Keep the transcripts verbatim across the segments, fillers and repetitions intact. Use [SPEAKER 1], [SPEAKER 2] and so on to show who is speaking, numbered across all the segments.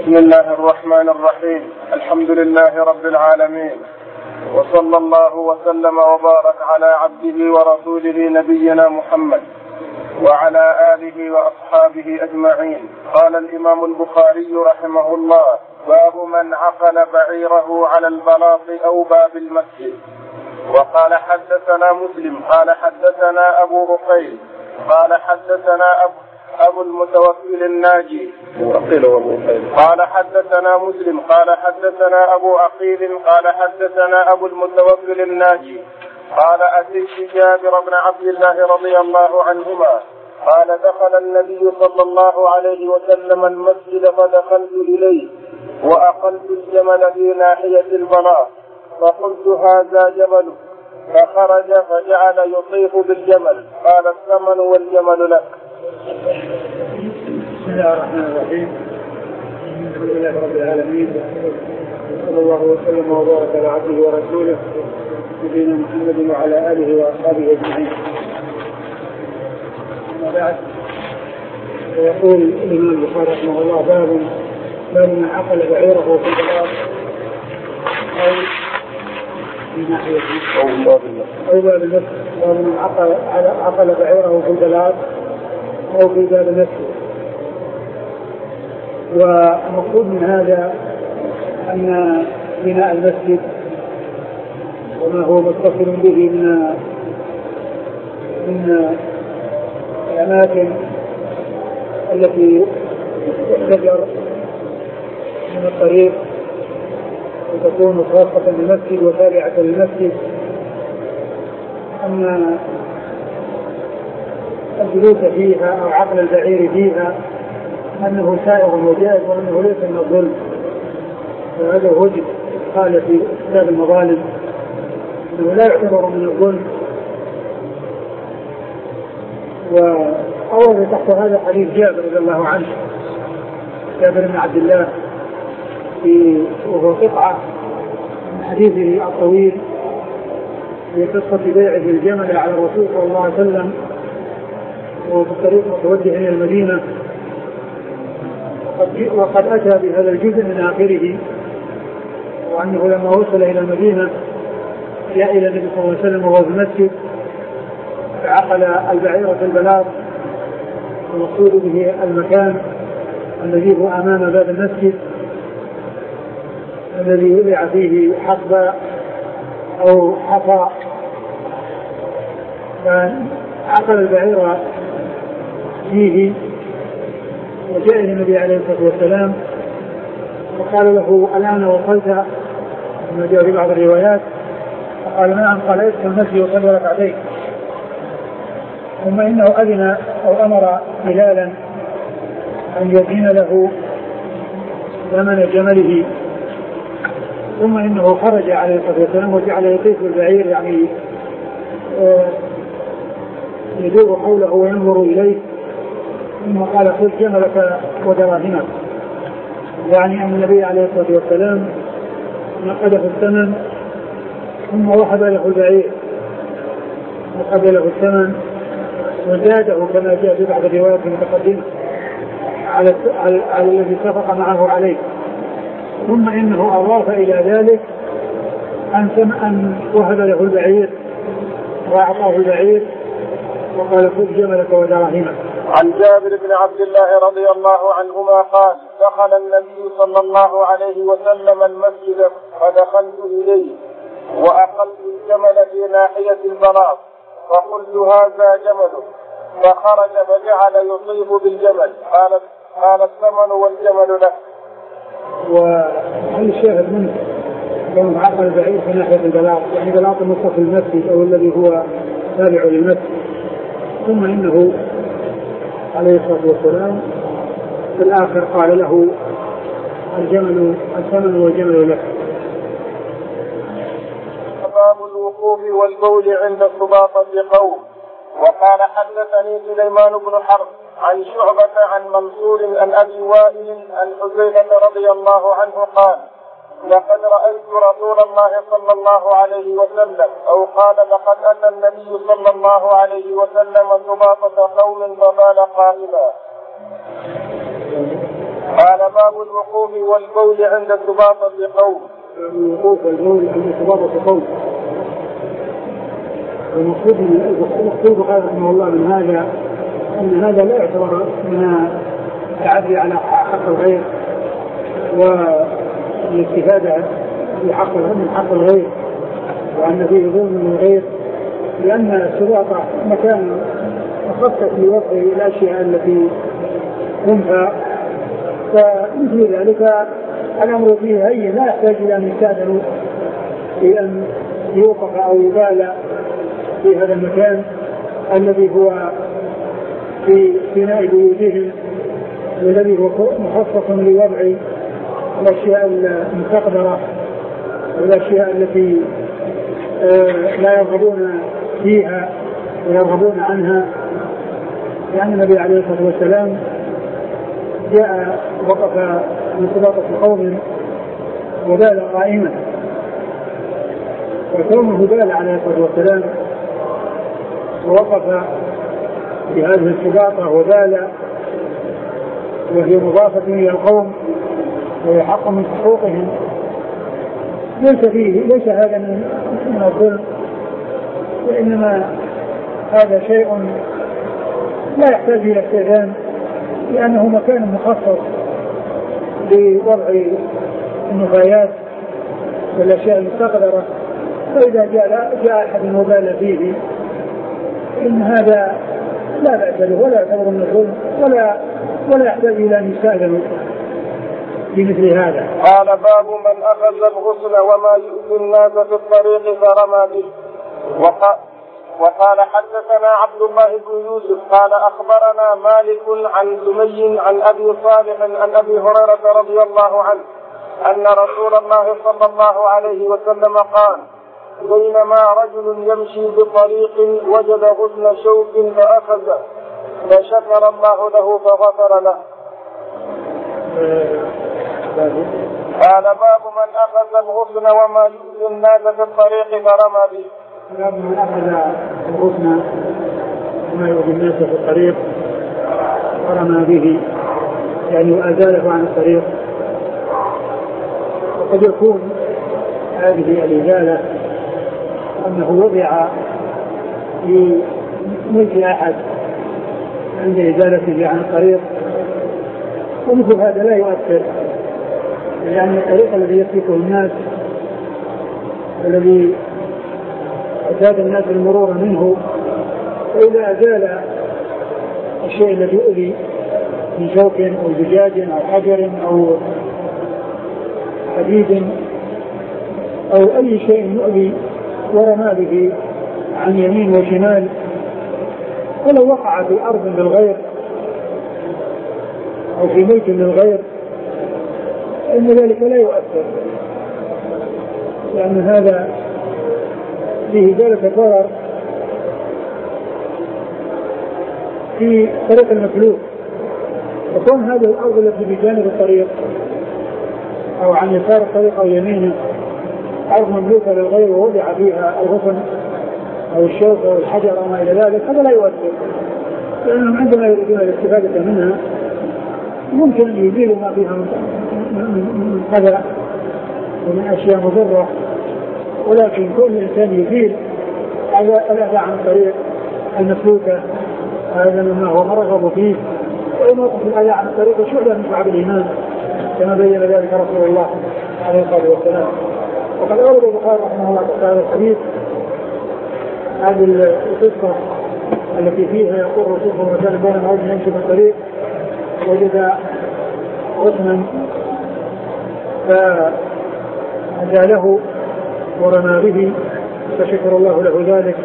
[SPEAKER 1] بسم الله الرحمن الرحيم. الحمد لله رب العالمين، وصلى الله وسلم وبارك على عبده ورسوله نبينا محمد وعلى آله وأصحابه أجمعين. قال الإمام البخاري رحمه الله: باب من عقل بعيره على البلاط أو باب المسجد. وقال حدثنا مسلم قال حدثنا أبو رقيل قال حدثنا أبو أبو المتوكل الناجي قال حدثنا مسلم قال حدثنا أبو عقيل قال حدثنا أبو المتوكل الناجي قال أتيت جابر بن عبد الله رضي الله عنهما قال دخل النبي صلى الله عليه وسلم المسجد فدخلت إليه وأقلت الجمل في ناحية البلاط فقلت هذا جمل، فخرج فجعل يطيف بالجمل قال الثمن والجمل لك.
[SPEAKER 2] بسم الله الرحمن الرحيم. الحمد لله رب العالمين، صلى الله وسلم وبارك على عبده ورسوله نبينا محمد وعلى آله وأصحابه أجمعين. أما بعد، فيقول الإمام البخاري رحمه الله: باب باب من عقل بعيره في البلاط أو في ناحية أو باب المسجد. باب من عقل عقل بعيره في البلاط أو في باب المسجد. والمقصود من هذا أن بناء المسجد وما هو متصل به من من الأماكن التي تحتجر من الطريق وتكون خاصة للمسجد وتابعة للمسجد، أن الجلوس فيها أو عقل البعير فيها أنه سائغ وجائز وأنه ليس من الظلم. وهذا وجد قال في كتاب المظالم أنه لا يعتبر من الظلم. وأورد تحت هذا حديث جابر رضي الله عنه، جابر بن عبد الله، في وهو قطعة من حديثه الطويل في قصة بيعه الجمل على الرسول صلى الله عليه وسلم وفي الطريق متوجه إلى المدينة، وقد أتى بهذا الجزء من آخره، وأنه لما وصل إلى المدينة جاء إلى النبي صلى الله عليه وسلم وهو في المسجد فعقل البعير في البلاط، المقصود به المكان الذي هو أمام باب المسجد الذي وضع فيه حصبة أو حصى. فعقل البعير فيه وجاء إلى النبي عليه الصلاة والسلام وقال له: الآن وصلت؟ كما جاء في بعض الروايات فقال: نعم. قال: ادخل المسجد وصلي ركعتين. ثم إنه أذن أو أمر بلالا أن يدين له ثمن جمله. ثم إنه خرج عليه الصلاة والسلام وجعل يطيف البعير، يعني يدور حوله وينظر إليه، ثم قال: خذ جملك ودراهمك، يعني أن النبي عليه الصلاة والسلام نقده الثمن ثم وهب له البعير، وهب له الثمن وزاده كما جاء في بعض الروايات المتقدمة على, على, على الذي اتفق معه عليه. ثم إنه أضاف إلى ذلك أن أن وهب له البعير وأعطاه البعير وقال: خذ جملك ودراهمك.
[SPEAKER 1] عن جابر بن عبد الله رضي الله عنهما قال: دخل النبي صلى الله عليه وسلم المسجد فدخلت إليه وأقلت الجمل في ناحية البلاط فقلت هذا جمل، فخرج فجعل يطيف بالجمل قال قال الثمن والجمل لك.
[SPEAKER 2] وهل الشاهد منه كونه عقل البعير في ناحية البلاط، يعني بلاط المصطفى المسجد أو الذي هو تابع للمسجد. ثم إنه عليه الصلاة والسلام في الآخر قال له: الجمل الثمن والجمل لك.
[SPEAKER 1] باب الوقوف والبول عند سباطة قوم. وقال حدثني سليمان بن حرب عن شعبة عن منصور عن أبي وائل عن حذيفة رضي الله عنه قال: لقد رأيت رسول الله صلى الله عليه وسلم أو قال لقد أتى النبي صلى الله عليه وسلم سباطة قوم فبال قائما. قال: باب الوقوف والبول عند سباطة قوم.
[SPEAKER 2] الوقوف والبول عند سباطة قوم. المقصود المقصود قال رحمه الله من هذا أن هذا لا يعتبر من التعدي على حق الغير والاستفادة بحق من حق الغير وأن فيه ظلم للغير، لأن السباطة مكان مخصص لوضع الأشياء التي تنفع، فمثل ذلك الأمر فيه هين لا يحتاج إلى أن يستأذن في أن يوقف أو يبالى في هذا المكان الذي هو في بناء بيوتهم والذي هو مخصص لوضع الأشياء المستقدرة والأشياء التي لا يرغبون فيها ويرغبون عنها. يعني النبي عليه الصلاة والسلام جاء وقف من سباطة قوم وبال قائما، وكونه بال عليه الصلاة والسلام ووقف في هذه السباطة وبال وهي مضافة إلى القوم وهي حق من حقوقهم، ليس فيه ليس هذا من الظلم، وإنما هذا شيء لا يحتاج إلى استئذان، لأنه مكان مخصص لوضع النفايات والأشياء المستقدرة، فإذا جاء جاء أحد المبالغ فيه إن هذا لا بأس له ولا يعتبر من الظلم ولا ولا يحتاج إلى أن يستأذن بمثل هذا.
[SPEAKER 1] قال باب من أخذ الغسل وما يؤذي الناس في الطريق فرمى به. وقال حدثنا عبد الله بن يوسف قال أخبرنا مالك عن سمي عن أبي صالح عن أبي هريرة رضي الله عنه أن رسول الله صلى الله عليه وسلم قال بينما رجل يمشي بطريق وجد غصن شوك فأخذه فشكر الله له فغفر له. قال باب من أخذ الغصن وما يؤذي الناس في الطريق فرمى به.
[SPEAKER 2] باب من أخذ الغصن وما يؤذي الناس في الطريق فرمى به، يعني أزاله عن الطريق. وقد يكون هذه الإزالة أنه وضع في ملك أحد عند إزالته عن الطريق، ومثل هذا لا يؤثر، لأن الطريق الذي يسلكه الناس الذي اعتاد الناس المرور منه، فإذا أزال الشيء الذي يؤذي من شوك أو زجاج أو حجر أو حديد أو أي شيء يؤذي ورمى به عن يمين وشمال، ولو وقع في أرض للغير أو في ملك للغير إن ذلك لا يؤثر، لأن هذا فيه ذلك الضرر في طريق المسلوك. وكون هذه الأرض التي بجانب الطريق أو عن يسار الطريق أو يمينه أرض مملوكة للغير ووضع فيها الغصن أو الشوك أو الحجر أو ما إلى ذلك، هذا لا يؤثر، لأنهم عندما يريدون الاستفادة منها ممكن أن يزيلوا ما فيها من قدر ومن أشياء مضرة، ولكن كل إنسان يزيل الأذى عن الطريق المسلوكة هذا مما هو مرغب فيه، وإن وقف الأذى عن الطريق شعبة من شعب الإيمان كما بين ذلك رسول الله عليه الصلاة والسلام. وقد أورد البخاري رحمه الله تعالى الحديث هذه القصة التي فيها يقول رسول الله صلى الله عليه وسلم بين رجل يمشي في الطريق وجد غصنا فأزاله ورمى به فشكر الله له ذلك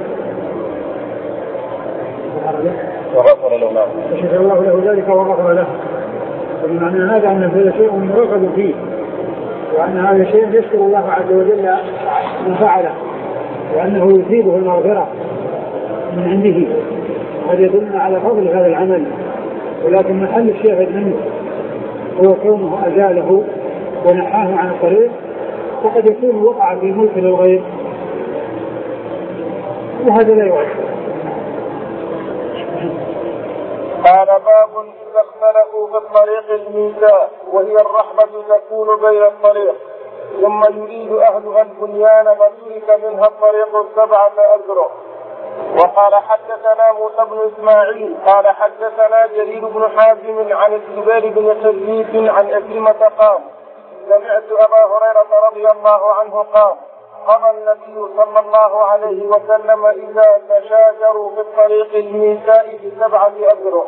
[SPEAKER 1] وغفر له
[SPEAKER 2] فشكر الله له ذلك وغفر له. فبمعنى هذا أن هذا شيء مرغب فيه، وأن هذا شيء يشكر الله عز وجل من فعله، وأنه يثيبه المغفرة من عنده. هذا يدلنا على فضل هذا العمل، ولكن محل الشاهد منه هو كونه أزاله ونحاه عن الطريق، وقد يكون وقع في ملك للغير وهذا لا يؤثر.
[SPEAKER 1] قال باب إذا اختلفوا في الطريق الميزان وهي الرحبة تكون بين الطريق، ثم يريد أهلها البنيان فترك منها الطريق سبعة أذرع. وقال حدثنا موسى بن إسماعيل قال حدثنا جرير بن حازم عن الزبير بن حريث عن أكرمة قال سمعت أبا هريرة رضي الله عنه قال قضى النبي صلى الله عليه وسلم إذا تشاجروا في الطريق الميساء بسبعة أذرع.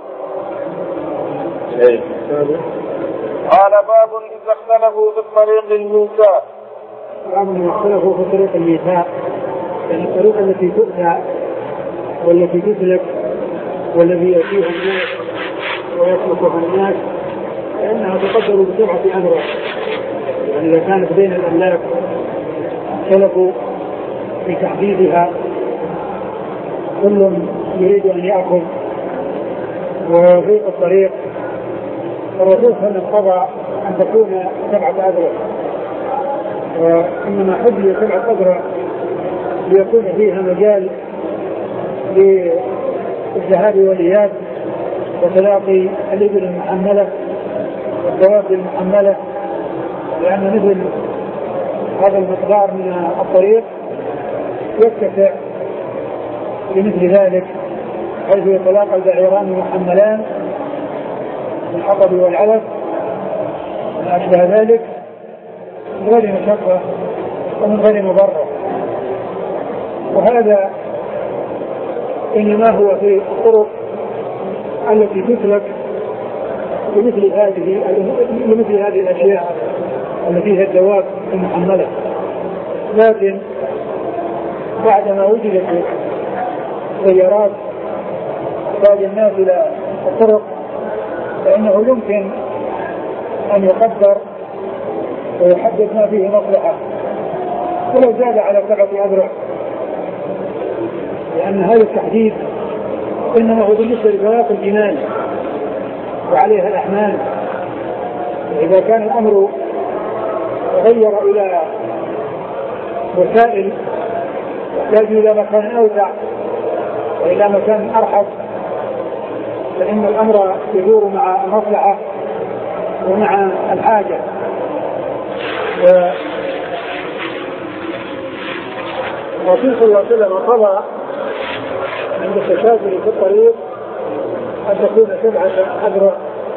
[SPEAKER 1] قال باب إذا اختلفوا في الطريق الميساء.
[SPEAKER 2] باب إذا اختلفوا في طريق الميساء، يعني الطريق التي تؤتى والتي تسلك والذي يأتيها الناس ويسلكها الناس لأنها تقدر بسبعة أذرع. يعني إذا كانت بين الأملاك اختلفوا في تحديدها، كل يريد أن يأخذ ويضيق الطريق، الرسول صلى الله عليه وسلم قضى أن تكون سبعة أذرع، وإنما حبل سبعة أذرع ليكون فيها مجال للذهاب والإياب وتلاقي الإبل المحملة والدواب المحملة، لأن مثل هذا المقدار من الطريق يتسع لمثل ذلك، حيث يتلاقى البعيران المحملان الحطب والعلف وما أشبه ذلك من غير مشقة ومن غير مضرة. وهذا إنما هو في الطرق التي تسلك لمثل هذه لمثل هذه الأشياء التي فيها الدواب المحملة. لكن بعدما وجدت سيارات تحتاج الناس إلى الطرق فإنه يمكن أن يقدر ويحدد ما فيه مصلحة ولو زاد على سبعة أذرع، لأن هذا التحديد إنما هو بالنسبة لفراق الجنان وعليها الأحمال. وإذا كان الأمر تغير إلى وسائل يحتاج إلى مكان أوسع وإلى مكان أرحب، فإن الأمر يدور مع المصلحة ومع الحاجة. والرسول صلى الله عليه وسلم قضى عند التشاجر في الطريق أن تكون سبعة أذرع.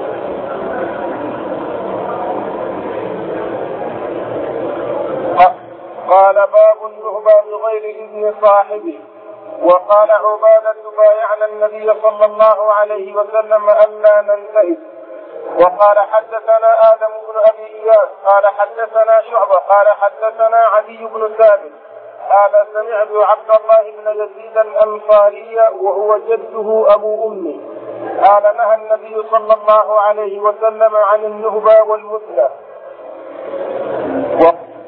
[SPEAKER 1] قال باب النهبة بغير إذن صاحبه. وقال عبادة بايعنا النبي صلى الله عليه وسلم ألا ننتهي. وقال حدثنا آدم بن أبي إياس قال حدثنا شعبة قال حدثنا عدي بن ثابت قال سمعت عبد الله بن يزيد الأنصاري وهو جده أبو أمي قال نهى النبي صلى الله عليه وسلم عن النهبة والمثلى. و...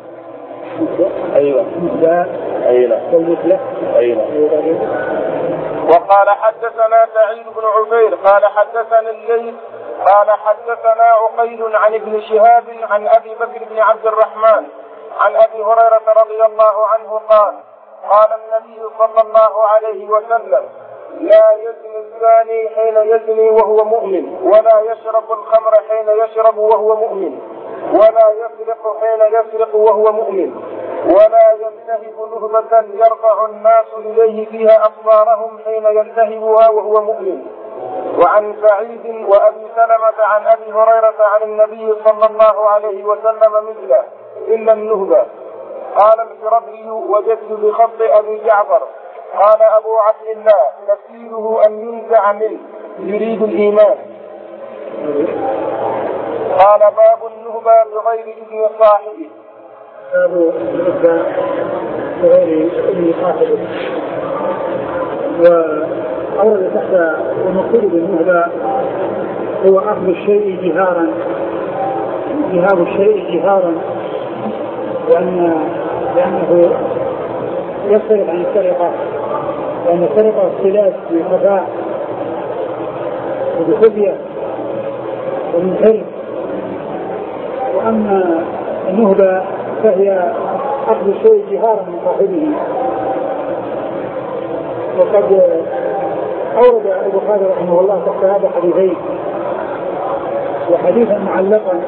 [SPEAKER 2] أيوة
[SPEAKER 1] أيوة
[SPEAKER 2] والمثلى
[SPEAKER 1] أيوة. وقال حدثنا سعيد بن عفير قال حدثنا الليث قال حدثنا عقيل عن ابن شهاب عن أبي بكر بن عبد الرحمن عن أبي هريرة رضي الله عنه قال قال النبي صلى الله عليه وسلم لا يزني الزاني حين يزني وهو مؤمن ولا يشرب الخمر حين يشرب وهو مؤمن ولا يسرق حين يسرق وهو مؤمن ولا ينتهب نهبة يرفع الناس إليه فيها أبصارهم حين ينتهبها وهو مؤمن. وعن سعيد وأبي سلمة عن أبي هريرة عن النبي صلى الله عليه وسلم مثله إلا النهبة. قال الفربري وجدت بخط أبي جعفر قال أبو عبد الله تفسيره أن ينزع منه يريد الإيمان. قال باب النهبة بغير إذن صاحبه.
[SPEAKER 2] باب النهبة بغير إذن صاحبه. وأورد تحت المقصود بالنهبة هو أخذ الشيء جهارا ذهاب الشيء جهارا، لأن لأنه يختلف عن السرقة، لأن السرقة اختلاف بخفاء وبخفية ومن حرف، وأما النهبة فهي أخذ الشيء جهارا من صاحبه. وقد أورد البخاري رحمه الله تحت هذا حديثين، وحديثا معلقا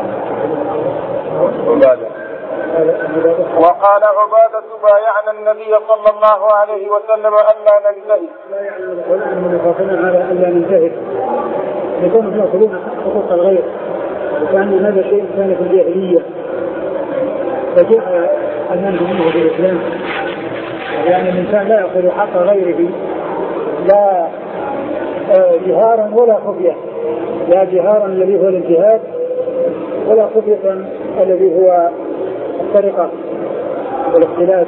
[SPEAKER 1] عبادة. وقال عبادة بايعنا النبي صلى الله عليه وسلم ألا ننتهي.
[SPEAKER 2] لا يعني أنهم يخافون على ألا ننتهي يكونوا يأخذون حقوق الغير وكأن هذا شيء كان في الجاهلية فجاء المنهي منه في الإسلام يعني الإنسان لا يأخذ حق غيره لا جهارا ولا خفية لا جهارا الذي هو الانتهاك ولا خفية الذي هو السرقة والاختلاس.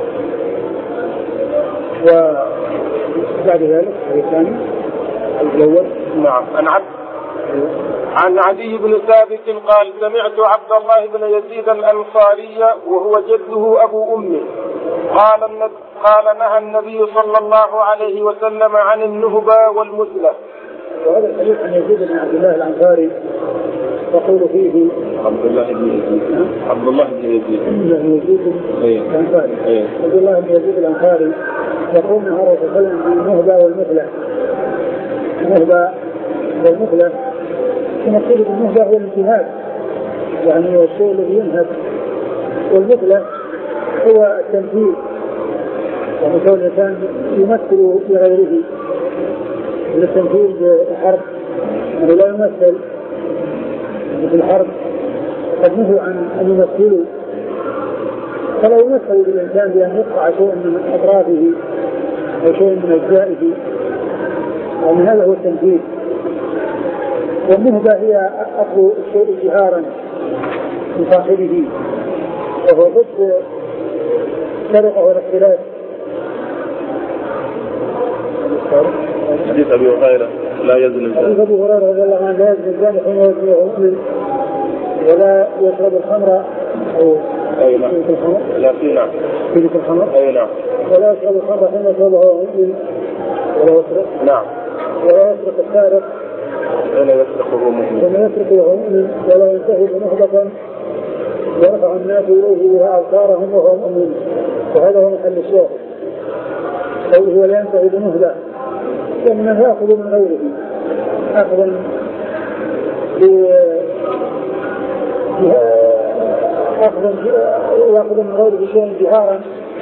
[SPEAKER 2] وبعد ذلك الثاني الأول
[SPEAKER 1] نعم عن عبد عن عدي بن ثابت قال سمعت عبد الله بن يزيد الأنصاري وهو جده أبو أمه قال قال نهى النبي صلى الله عليه وسلم عن النهبة والمثلة.
[SPEAKER 2] وهذا الحديث عن يزيد بن عبد الله الأنصاري يقول فيه
[SPEAKER 1] عبد الله بن يزيد عبد الله بن يزيد
[SPEAKER 2] الأنصاري عبد الله بن يزيد الأنصاري يقول نهى الرسول صلى الله عليه وسلم عن النهبة والمثلة. النهبة والمثلة المقصود بالنهبة هو الانتهاك يعني الشيء الذي ينهب والمثلة هو التمثيل يعني كون الإنسان يمثل لغيره للتمثيل بالحرب يعني لا يمثل في الحرب قد نهوا عن أن يمثلوا فلا يمثل بالإنسان بأن يقطع شيء من أطرافه أو شيء من أجزائه يعني هذا هو التمثيل. والنهبة هي أخذ الشيء جهارا لصاحبه وهو ضد السرقة والاختلاس.
[SPEAKER 1] حديث أبي هريرة لا يزني الزاني.
[SPEAKER 2] حديث أبي هريرة رضي الله عنه لا يزني الزاني حين يزني وهو مؤمن ولا يشرب الخمر أو
[SPEAKER 1] أي نعم لا في نعم
[SPEAKER 2] في الخمر
[SPEAKER 1] أي نعم
[SPEAKER 2] ولا يشرب الخمر حين يشربه وهو مؤمن ولا يسرق
[SPEAKER 1] نعم
[SPEAKER 2] ولا يسرق السارق
[SPEAKER 1] حين يسرق وهو مؤمن
[SPEAKER 2] حين يسرق وهو مؤمن ولا ينتهي بنهبة يرفع الناس إليه بها أبصارهم وهو مؤمن. وهذا هو محل الشاهد قوله ولا ينتهي بنهبة لأنه يأخذ من غيره أخذا أخذا يأخذ من غيره شيئا جهارا.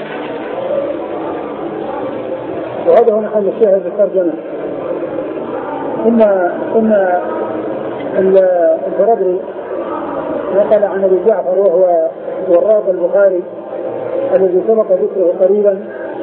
[SPEAKER 2] وهذا هو محل الشاهد بالترجمة. إن إن الفرابري نقل عن أبي جعفر وهو وراق البخاري الذي سبق ذكره قريبا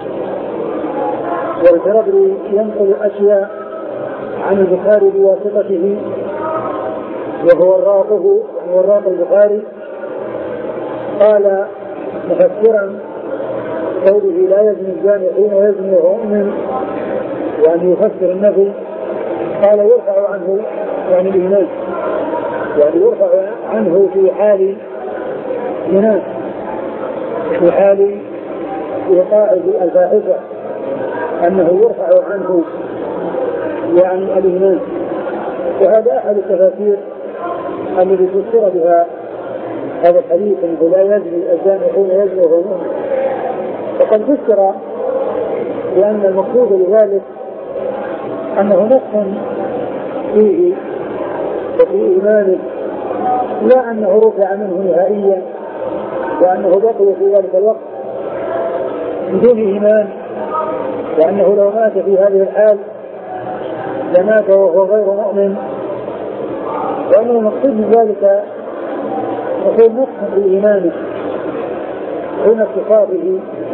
[SPEAKER 2] والفرابري ينقل أشياء عن البخاري بواسطته وهو وراقه وراق البخاري قال مفسرا قوله لا يزني الزاني حين يزني وهو مؤمن يعني يفسر النفي قال يرفع عنه يعني الإيمان يعني يرفع عنه في حال مناس في حال وقاع الفاحشة أنه يرفع عنه يعني الإيمان. وهذا أحد التفاسير الذي فسر بها هذا الحديث أنه لا يزني الزاني حين يزني وهو مؤمن. وقد فسر بأن المقصود بذلك أنه نقص فيه وفي إيمانه لا أنه رفع منه نهائيا وأنه بقي في ذلك الوقت بدون إيمان وأنه لو مات في هذه الحال لمات وهو غير مؤمن. وأنه المقصود من ذلك يكون نقص في إيمانه حين اتصافه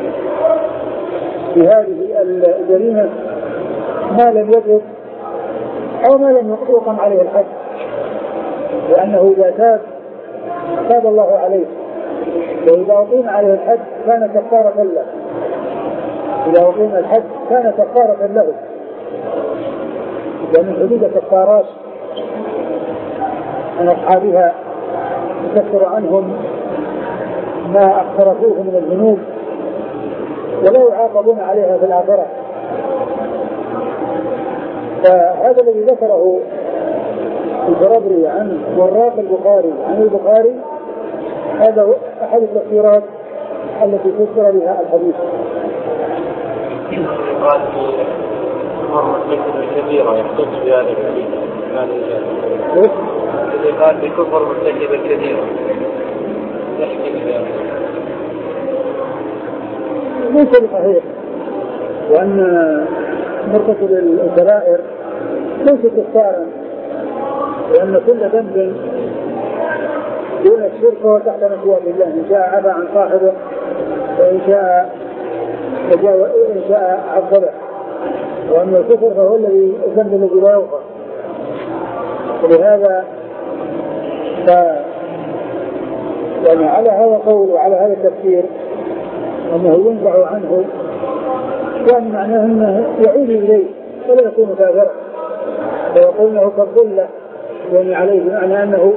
[SPEAKER 2] بهذه الجريمة ما لم يجد أو ما لم يقم عليه الحد لأنه إذا تاب تاب الله عليه وإذا أقيم عليه الحد كان كفارة له إذا أقيم الحد كان كفارة له لأن حدود كفارات عن أصحابها يكفر عنهم ما اقترفوه من الذنوب ولا يعاقبون عليها في الآخرة. فهذا الذي ذكره الفرابري عن وراق البخاري عن البخاري هذا هو أحد التفسيرات التي فسر بها الحديث.
[SPEAKER 1] قال في مرة الكبيرة يحتج بهذا الحديث
[SPEAKER 3] الذي قال بكفر مرتكب الكثير يحكي بذلك؟
[SPEAKER 2] ليس بصحيح، وأن مرتكب الكبائر ليس كفارا، لأن كل ذنب دون الشرك هو تحت مشيئة الله، إن شاء عفا عن صاحبه وإن شاء إن شاء عذبه. وأما الكفر فهو الذي الذنب الذي لا يغفر. ولهذا ف يعني على هذا القول وعلى هذا التفسير أنه ينزع عنه، يعني معناه أنه يعود إليه ولا يكون كافرا، ويقول كالظلة يعني عليه، بمعنى أنه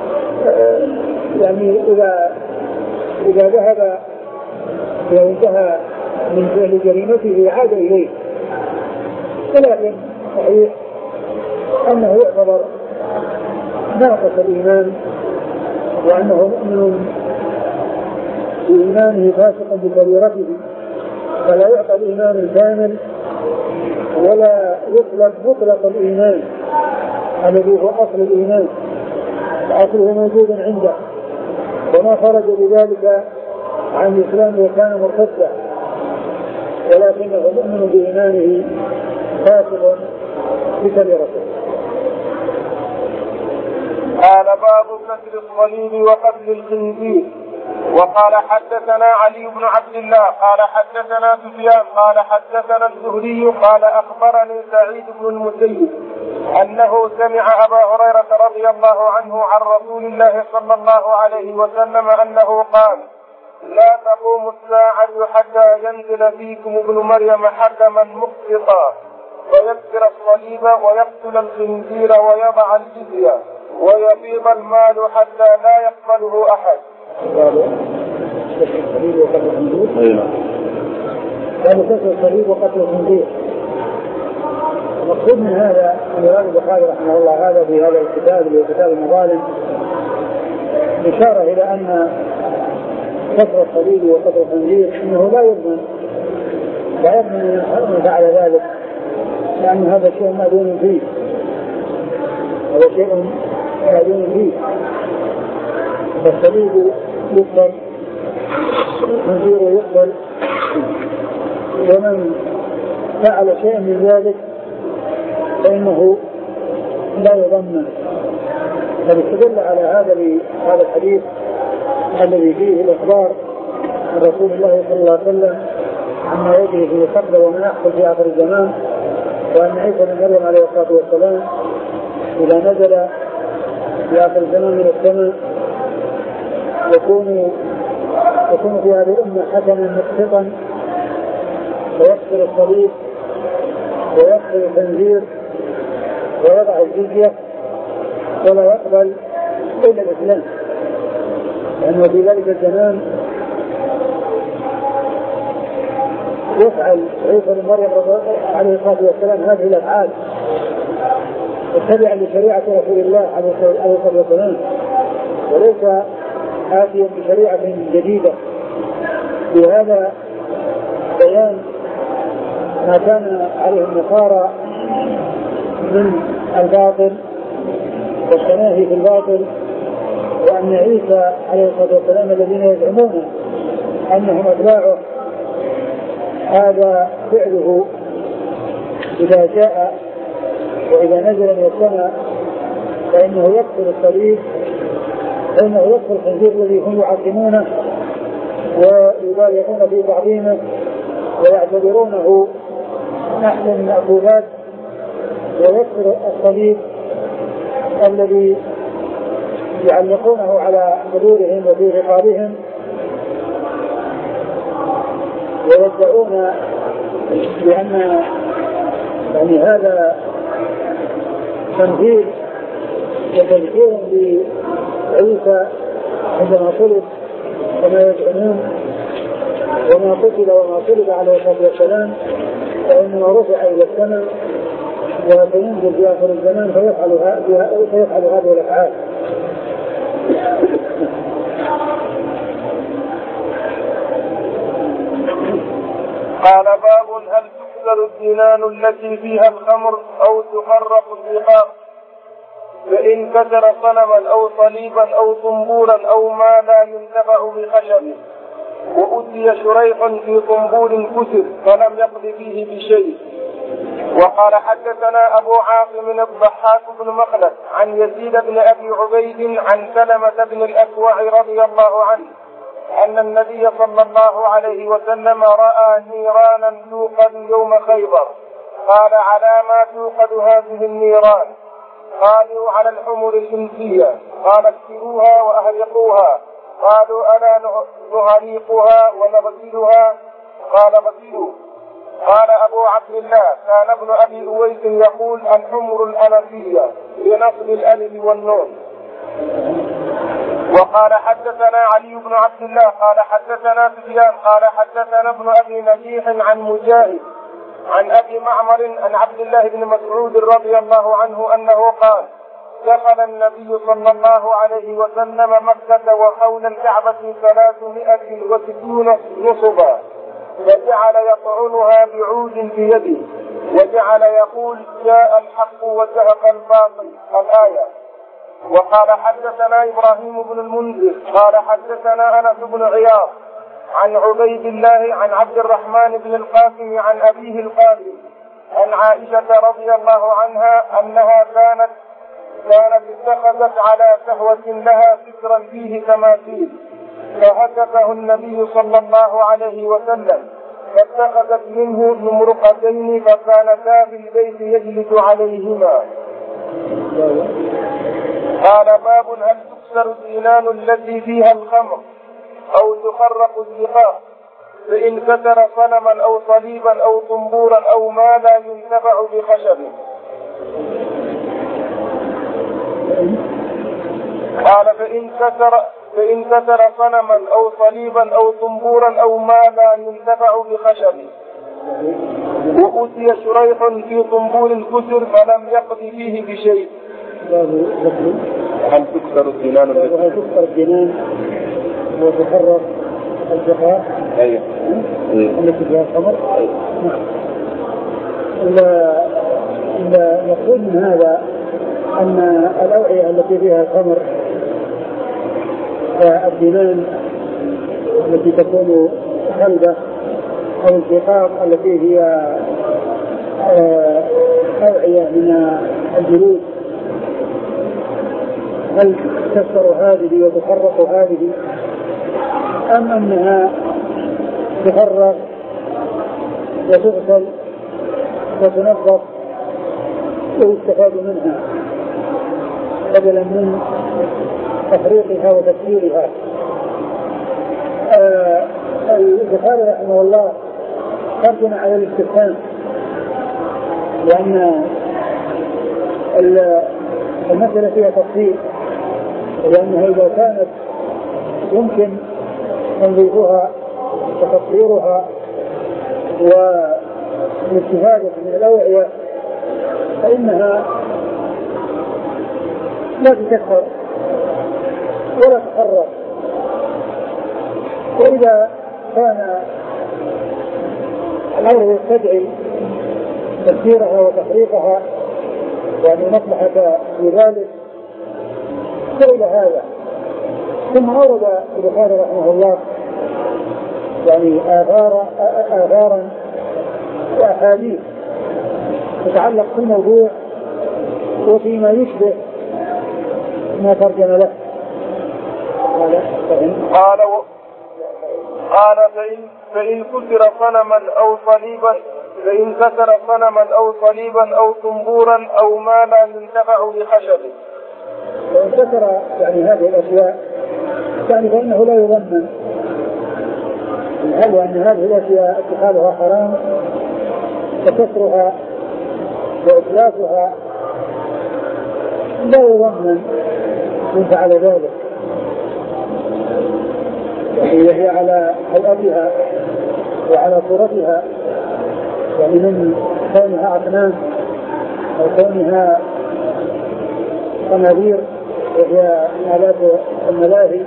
[SPEAKER 2] يعني إذا إذا ذهب إذا انتهى من فعل جريمته عاد إليه. ولكن صحيح أنه يعتبر ناقص الإيمان، وأنه مؤمن بإيمانه فاسق بكبيرته، فلا يعطى الإيمان الكامل ولا يطلق مطلق الإيمان الذي هو أصل الإيمان، أصله موجود عنده، وما خرج بذلك عن الإسلام وكان مرتدا، ولكنه مؤمن بإيمانه فاسق بكبيرته.
[SPEAKER 1] قال باب كسر الصليب وقتل الخنزير. وقال حدثنا علي بن عبد الله قال حدثنا سفيان قال حدثنا الزهري قال أخبرني سعيد بن المسيب أنه سمع أبا هريرة رضي الله عنه عن رسول الله صلى الله عليه وسلم أنه قال: لا تقوم الساعة حتى ينزل فيكم ابن مريم حكما مقسطا ويكسر الصليب ويقتل الخنزير ويضع الجزية ويفيض المال حتى لا يقبله أحد.
[SPEAKER 2] قالوا كسر الصليب وقتل الخنزير. المقصود من هذا الإمام البخاري رحمه الله هذا في هذا الكتاب اللي هو كتاب المظالم إشارة إلى أن كسر الصليب وقتل الخنزير إنه لا يضمن لا يضمن من فعل ذلك، لأن هذا شيء مأذون فيه هذا شيء مأذون فيه فالصليب يقبل الخنزير يقبل، ومن فعل شيء من ذلك فإنه لا يضمن. فاستدل على هذا هذا الحديث الذي فيه الإخبار من رسول الله صلى الله عليه وسلم عما يجري في المستقبل وما يحصل في آخر الزمان، وأن عيسى بن مريم عليه الصلاة والسلام إذا نزل في آخر الزمان من السماء يكون يكون في هذه الأمة حكما مقسطا ويكسر الصليب ويكسر الخنزير ويضع الجزية ولا يقبل إلا الإسلام، لأنه في ذلك الزمان يفعل عيسى بن مريم عليه الصلاة والسلام هذه الأفعال اتبعا لشريعة رسول الله عليه الصلاة والسلام، وليس آتيا بشريعة جديدة. بهذا بيان ما كان عليه النصارى من الباطل والتناهي في الباطل، وأن عيسى عليه الصلاة والسلام الذين يزعمون أنهم أتباعه هذا فعله إذا جاء وإذا نزل من السماء فإنه يقتل الصليب، فإنه يقتل الخنزير الذي هم يعظمونه ويبالغون في تعظيمه ويعتبرونه أحسن المأكولات، ويكسر الصليب الذي يعلقونه على صدورهم وفي رقابهم، ويدعون بأن يعني هذا تنفيذ وتذكير بعيسى عندما صلب كما يزعمون، وما قتل وما صلب عليه الصلاة والسلام فإنما رفع إلى السماء وسينزل في آخر الزمان فيفعل فيفعل هذه الأفعال.
[SPEAKER 1] قال: باب هل تكسر الدينان التي فيها الخمر أو تفرق الرقاب؟ فإن كسر صنما أو صليبا أو طنبورا أو ما لا ينتفع بخشب وأتي شريح في طنبور كسر فلم يقض فيه بشيء. وقال حدثنا أبو عاصم الضحاك بن مخلد عن يزيد بن أبي عبيد عن سلمة بن الأكوع رضي الله عنه أن النبي صلى الله عليه وسلم رأى نيرانا توقد يوم خيبر. قال على ما توقد هذه النيران؟ قالوا على الحمر الإنسية. قال اكسروها وأهرقوها. قالوا ألا نهريقها ونغسلها؟ قال غسلوا. قال أبو عبد الله كان ابن أبي أويس يقول الحمر الأنفية بنصب الألف والنون. وقال حدثنا علي بن عبد الله قال حدثنا سفيان قال حدثنا ابن أبي نجيح عن مجاهد عن أبي معمر عن عبد الله بن مسعود رضي الله عنه أنه قال دخل النبي صلى الله عليه وسلم مكة وحول الكعبة ثلاثمائة وستون نصبا فجعل يطعنها بعود بيده وجعل يقول جاء الحق وزهق الباطل الآية. وقال حدثنا إبراهيم بن المنذر قال حدثنا أنس بن عياض عن عبيد الله عن عبد الرحمن بن القاسم عن أبيه القاسم عن عائشة رضي الله عنها أنها كانت كانت اتخذت على سهوة لها سترا فيه تماثيل فهتكه النبي صلى الله عليه وسلم فاتخذت منه نمرقتين فكانتا في البيت يجلس عليهما. قال باب هل تكسر الإنان التي فيها الخمر أو تخرق الزقاق فإن كسر صنما أو صليبا أو طنبورا أو ما لا ينتفع بخشب. قال فإن كسر فإن كسر صنما أو صليبا أو طنبورا أو ما لا ينتفع بخشب وأتي شريح في طنبور كسر فلم يقض فيه بشيء. هل تكسر الدنان
[SPEAKER 2] وهل تكسر الدنان وتخرق الزقاق
[SPEAKER 1] أيوة
[SPEAKER 2] التي فيها الخمر؟ المقصود من هذا أن الأوعية التي فيها الخمر والدنان التي تكون خلبة أو الزقاق التي هي أوعية من الجلود هل تكسر هذه وتخرق هذه أم أنها تخرق وتغسل وتنظف ويستفاد منها بدلا من تفريقها وتكسيرها؟ آه البخاري رحمه الله ترجم على الاستفهام لأن المسألة فيها تفصيل لأنها إذا كانت يمكن تنظيفها وتطهيرها والاستفادة من الأوعية فإنها لا تكسر ولا تخرق. وإذا كان الأمر يستدعي تكسيرها وتحريقها يعني مصلحة في ذلك فإلى هذا. ثم أورد البخاري رحمه الله يعني آثارا آثارا وأحاديث تتعلق بالموضوع وفيما يشبه ما ترجم له.
[SPEAKER 1] قال و... قال فإن فإن كسر صنما أو صليبا فإن كسر صنما أو صليبا أو طنبورا أو ما لا ينتفع بخشب.
[SPEAKER 2] وإن كسر يعني هذه الأشياء يعني فإنه لا يضمن هل أن هذه الأشياء اتخاذها حرام وكسرها وإتلافها لا يضمن من فعل ذلك وهي على هيئتها وعلى صورتها يعني من كونها أصنام أو كونها قنادير وهي آلات الملاهي.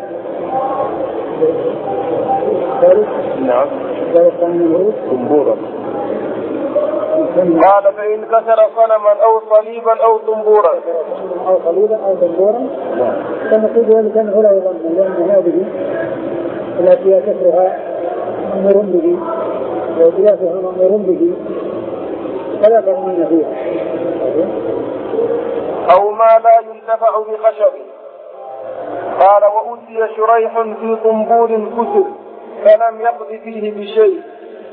[SPEAKER 1] نعم.
[SPEAKER 2] ذلك من الورود
[SPEAKER 1] طنبورا قال فإن كسر صنما أو صليبا أو طنبورا
[SPEAKER 2] أو صليبا أو طنبورا فنقول ذلك أنه لا يضمن، لأن هذه التي كسرها مأمور به وخلافها مأمور به فلا ضمان فيها.
[SPEAKER 1] أو ما لا ينتفع بخشب. قال وأوتي شريح في طنبور كسر فلم يقض فيه بشيء.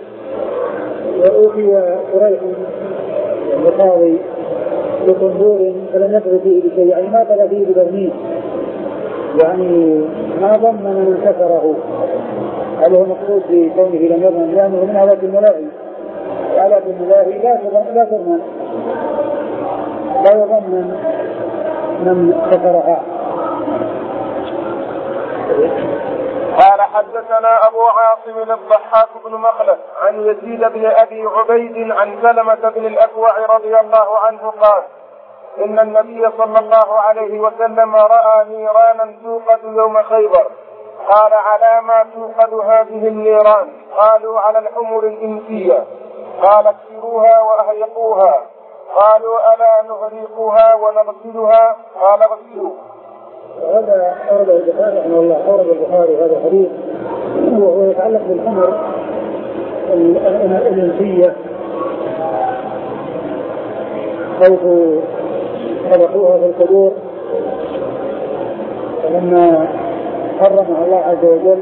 [SPEAKER 2] وأوتي شريح القاضي في طنبور فلم يقض فيه بشيء، يعني ما قضى فيه بتضمين، يعني ما ضمن من كسره. هذا هو المقصود بكونه لم يضمن، لأنه من آلات الملاهي، وآلات الملاهي لا تضمن، لا يضمن من كسرها.
[SPEAKER 1] قال حدثنا أبو عاصم الضحاك بن مخلد عن يزيد بن أبي عبيد عن سلمة بن الأكوع رضي الله عنه قال إن النبي صلى الله عليه وسلم رأى نيرانا توقد يوم خيبر. قال على ما توقد هذه النيران؟ قالوا على الحمر الإنسية. قال اكسروها وأهيقوها. قالوا ألا نهريقها ونغسلها؟ قال اغسلوا.
[SPEAKER 2] هذا أورد البخاري رحمه الله، أورد البخاري هذا الحديث وهو يتعلق بالحمر الإنسية، حيث خلقوها في القدور، فلما حرمها الله عز وجل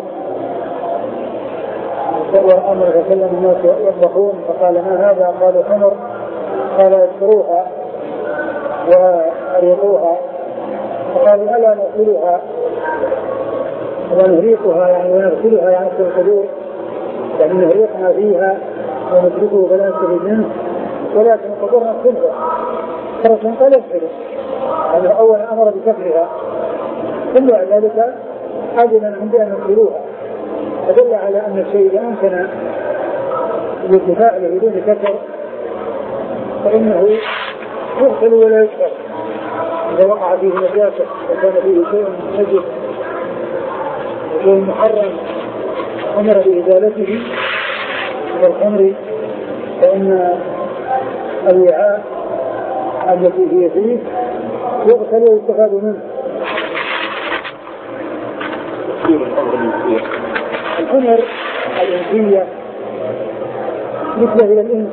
[SPEAKER 2] وأمر فكلم الناس يطبخون فقال ما هذا؟ قالوا حمر. قال يكسروها وأريقوها. فقالوا ألا نغسلها ونهريقها، يعني ونغسلها يعني في القدور، يعني نهريقنا فيها ونتركه فلا نستفيد منه، ولكن القدور نغسلها. فرسول قال يغسلوا، يعني أولا أمر بكسرها ثم بعد ذلك أذن عند أن نغسلوها، فدل على أن الشيء إذا أمكن الاتفاق له بدون كسر فإنه يغسل ولا يكسر. إذا وقع فيه نجاسة وكان فيه شيء نجس وشيء محرم أمر بإزالته كالخمر، فإن الوعاء التي هي فيه يغسل ويستفاد منه. الحمر الإنسية مثل إلى الإنس،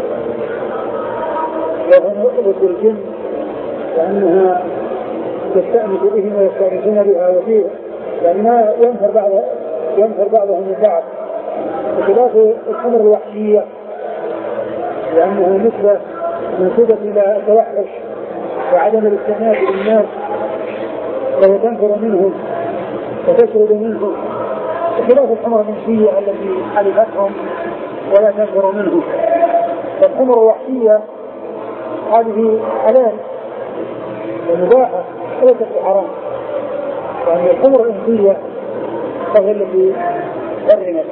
[SPEAKER 2] وهو رسل الجن، لأنها تستأنس بهم ويستأنسون بها وفيه، يعني ما ينفر بعض ينفر بعضهم من بعض، بخلاف الحمر الوحشية لأنها نسبة منسوبة إلى التوحش وعدم الاستئناس بالناس، فهي تنفر منهم وتشرد منهم، بخلاف الحمر الإنسية التي حلفتهم ولا تنفر منهم. فالحمر الوحشية هذه حلال ومباحة وليست بحرام، يعني الحمر الإنسية فهي التي حرمت.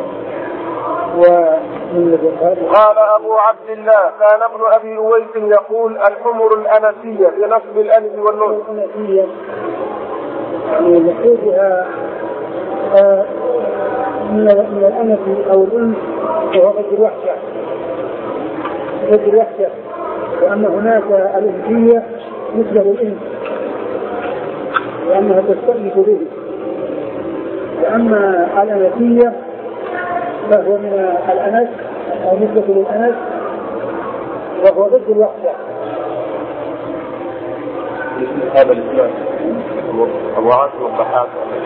[SPEAKER 1] قال أبو عبد الله كان ابن أبي أويس يقول الحمر الأنسية بنصب الألف والنون.
[SPEAKER 2] الأنسية يعني مقصودها من الأنس أو الأنس وهو ضد الوحشة، ضد الوحشة، وأن هناك الإنسية مثل الإنس لأنها تستأنس به، وأما الأنسية فهو من الأنس أو نسبة للأنس وهو ضد الوحشة.
[SPEAKER 1] هذا الإسلام أبو عاصم الضحاك.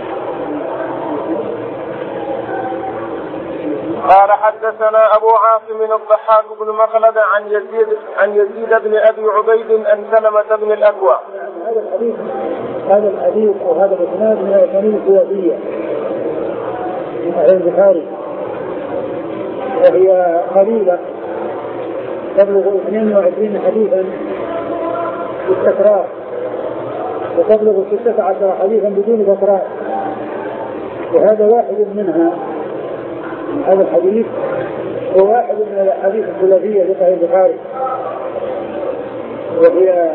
[SPEAKER 1] قال حدثنا أبو عاصم الضحاك بن مخلد عن يزيد عن يزيد بن أبي عبيد عن سلمة بن الأكوع.
[SPEAKER 2] هذا الحديث هذا الحديث أو هذا الإسناد من الأسانيد الثلاثية من أهل البخاري، وهي قليلة تبلغ اثنين وعشرين حديثا بالتكرار، وتبلغ ستة عشر حديثا بدون تكرار، وهذا واحد منها. هذا الحديث هو واحد من الأحاديث الثلاثية في صحيح البخاري، وهي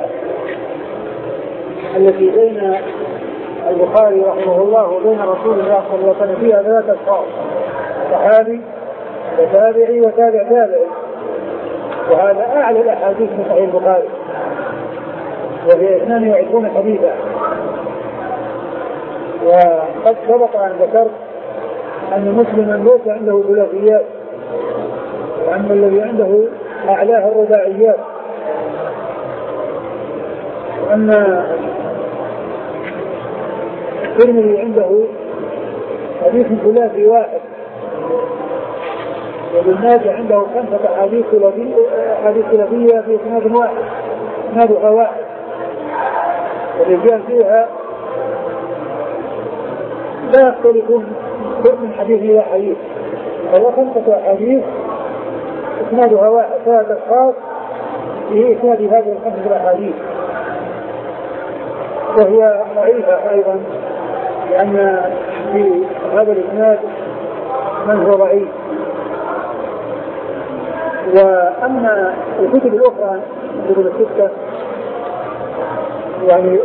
[SPEAKER 2] التي بين البخاري رحمه الله وبين رسول الله صلى الله عليه وسلم فيها ثلاثة أشخاص: صحابي وتابعي وتابع تابعي. وهذا أعلى الأحاديث من صحيح البخاري، وهي اثنان وعشرون حديثا. وقد سبق أن ذكرت أن مسلما ليس عنده ثلاثيات، وأن الذي عنده أعلاه الرباعيات، وأن الترمذي عنده حديث ثلاثي واحد، وابن ماجه عنده خمسة أحاديث ثلاثية في إسناد واحد، إسنادها واحد، والرجال فيها لا يختلفون من حديث إلى حديث، فهو خمسة أحاديث إسنادها واحد، فهذا الخاص في إسناد هذه الخمسة الأحاديث، وهي ضعيفة أيضا، لأن في هذا الإسناد من هو ضعيف. وأما الكتب الأخرى الكتب الستة يعني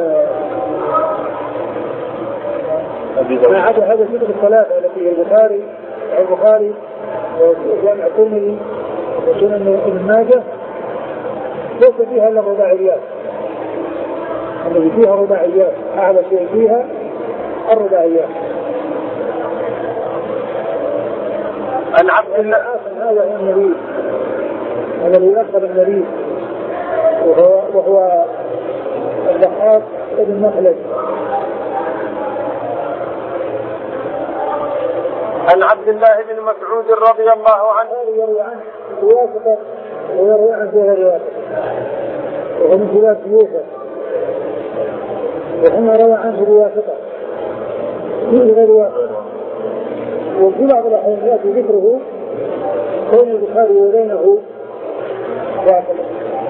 [SPEAKER 2] ما عدا هذا الكتب الثلاثة التي هي البخاري البخاري وجامع الترمذي وسنن ابن ماجه ليس فيها إلا الرباعيات، الذي فيها رباعيات، أعلى شيء فيها الرباعيات.
[SPEAKER 1] عن عبد الله
[SPEAKER 2] هذا هو النبي الذي يلقب النبي، وهو, وهو الضحاك ابن مخلد.
[SPEAKER 1] عن عبد الله بن مسعود رضي الله عنه
[SPEAKER 2] يروي عنه بواسطة ويروي عنه غير واسطة، وهو من خلاف يوسف، وهنا روى عنه بواسطة في غير واسطة، وفي بعض الأحيان يأتي ذكره بين البخاري وبينه واسطة.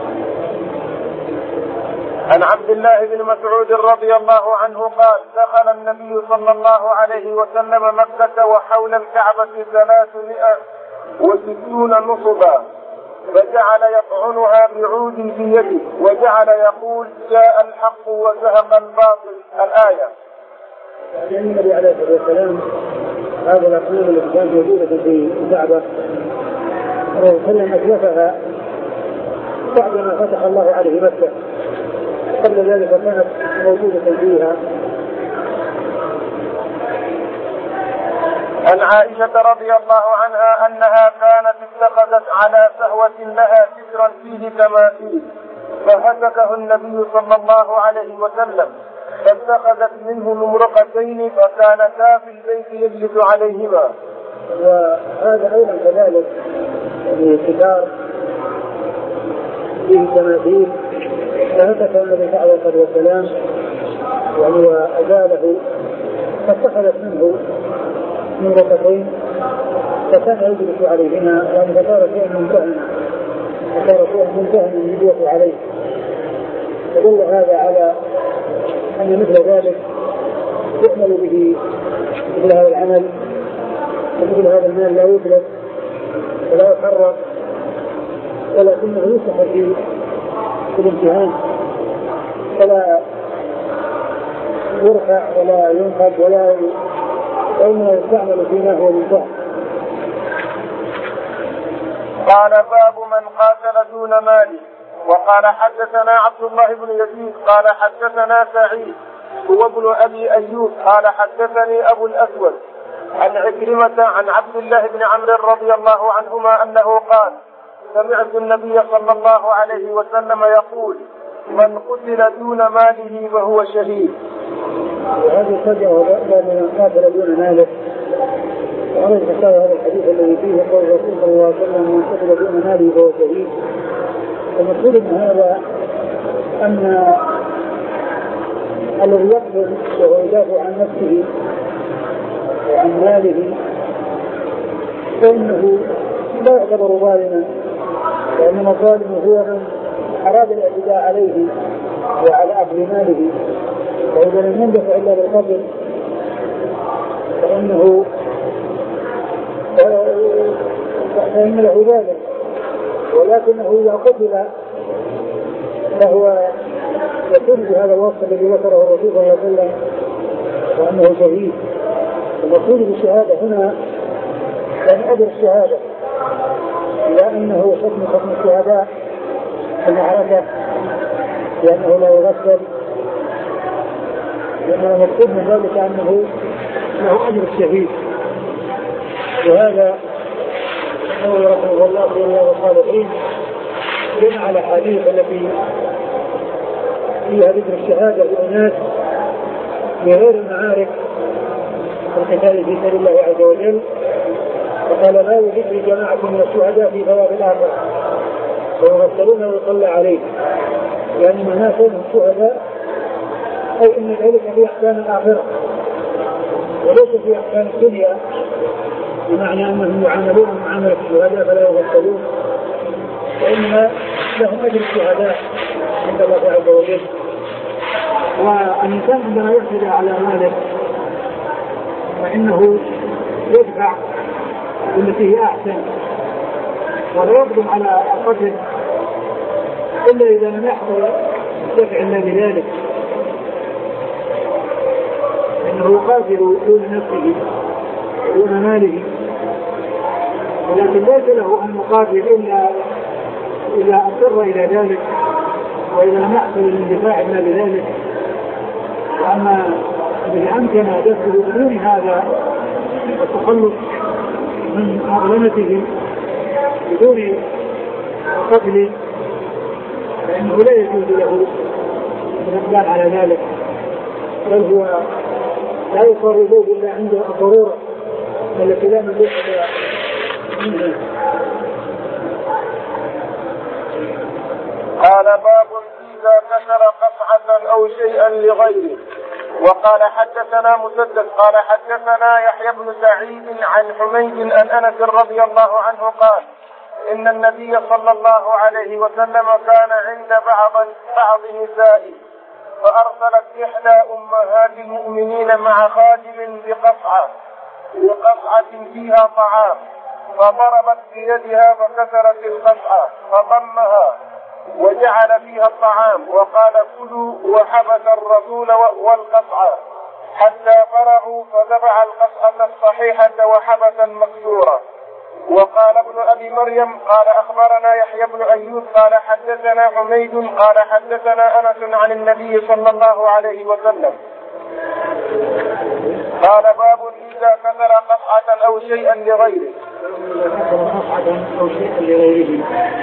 [SPEAKER 1] عن عبد الله بن مسعود رضي الله عنه قال: دخل النبي صلى الله عليه وسلم مكة وحول الكعبة ثلاثمائة وستون نصبا، فجعل يطعنها بعود في يده، وجعل يقول: جاء الحق وزهق الباطل. الآية.
[SPEAKER 2] يعني النبي عليه الصلاة والسلام هذه الأصنام التي كانت موجودة في الكعبة وسلم أتلفها بعدما فتح الله عليه مكة، قبل ذلك كانت موجودة فيها.
[SPEAKER 1] عن عائشة رضي الله عنها أنها كانت اتخذت على سهوة لها سترا فيه تماثيل، فهتكه النبي صلى الله عليه وسلم، فاتخذت منه نمرقتين فكانتا في البيت يجلس عليهما.
[SPEAKER 2] وهذا أيضا كذلك الستار فيه تماثيل، فهتك النبي عليه الصلاة والسلام وهو أزاله، فاتخذت منه نمرقتين فكان يجلس عليهما، يعني فصار شيئا منتهنا فصار شيئا منتهنا يجلس عليه. فدل هذا على أن مثل ذلك يعمل به مثل هذا العمل، ومثل هذا المال لا يفلت ولا يحرك، ولكنه يصلح في الامتهان، فلا يرفع ولا ينقض ولا وإنما يستعمل فيما هو منتهى.
[SPEAKER 1] قال: باب من قاتل دون ماله. وقال: حدثنا عبد الله بن يزيد قال حدثنا سعيد هو ابن أبي أيوب قال حدثني أبو الأسود عن عكرمة عن عبد الله بن عمرو رضي الله عنهما أنه قال: سمعت النبي صلى الله عليه وسلم يقول: من قتل دون ماله فهو شهيد.
[SPEAKER 2] وهذا الشجع من قاتل دون ماله، وعليه تشاهد هذا الحديث الذي فيه قول الرسول صلى الله عليه وسلم: من قتل دون ماله فهو شهيد. المقصود من هذا أن الذي يقتل وهو يدافع عن نفسه وعن ماله فإنه لا يعتبر ظالما، وإنما الظالم هو من أراد الاعتداء عليه وعلى أخذ ماله، وإذا لم يندفع إلا بالقتل فإنه فإن له ذلك، ولكنه إذا قتل فهو يكون بهذا الوصف الذي ذكره الرسول صلى الله عليه وسلم وأنه شهيد. المقصود بالشهادة هنا يعني أجر الشهادة، إلى أنه حكم حكم الشهداء في المعركة لأنه لا يغسل، لأنه مكتوب من ذلك أنه له أجر الشهيد. وهذا النووي رحمه الله في رياض الصالحين جمع الأحاديث التي فيها ذكر الشهادة لأناس في غير المعارك والقتال في سبيل الله عز وجل، وقال لا يذكر جماعة من الشهداء في ثواب الآخرة ويغسلون ويصلى عليه، يعني مناسبهم الشهداء أي أن ذلك في أحكام الآخرة وليس في أحكام الدنيا، بمعنى أنهم يعاملون معاملة الشهداء فلا يغسلون، وإنما لهم أجر الشهداء عند الله عز وجل. والإنسان عندما يحسد على ماله فإنه يدفع بالتي هي أحسن ولا يقدم على القتل إلا إذا لم يحصل دفع الله بذلك، إنه يقاتل دون نفسه دون ماله، ولكن ليس له أن يقاتل إلا إذا أضطر إلى ذلك وإذا لم يحصل الاندفاع إلا بذلك. وأما إذا أمكن دفع بدون هذا التخلص من مظلمته بدون قتل فإنه لا يجوز له الإقدام على ذلك، بل هو لا يصار إليه إلا عند الضرورة التي لا نجوز منها.
[SPEAKER 1] قال باب إذا كسر قطعة أو شيئا لغيره. وقال حدثنا مسدد قال حدثنا يحيى بن سعيد عن حميد عن أنس رضي الله عنه قال إن النبي صلى الله عليه وسلم كان عند بعض بعض نسائه فأرسلت إحدى أمهات المؤمنين مع خادم بقطعة بقطعة فيها طعام فضربت بيدها فكسرت القطعة فضمها وجعل فيها الطعام وقال كلوا وحبس الرسول والقطعة حتى فرغوا فذبح القطعة الصحيحة وحبس المكسورة. وقال ابن أبي مريم قال أخبرنا يحيى بن أيوب قال حدثنا حميد قال حدثنا أنس عن النبي صلى الله عليه وسلم قال باب إذا كسر قطعة أو شيئا لغيره.
[SPEAKER 2] أو شيئا لغيره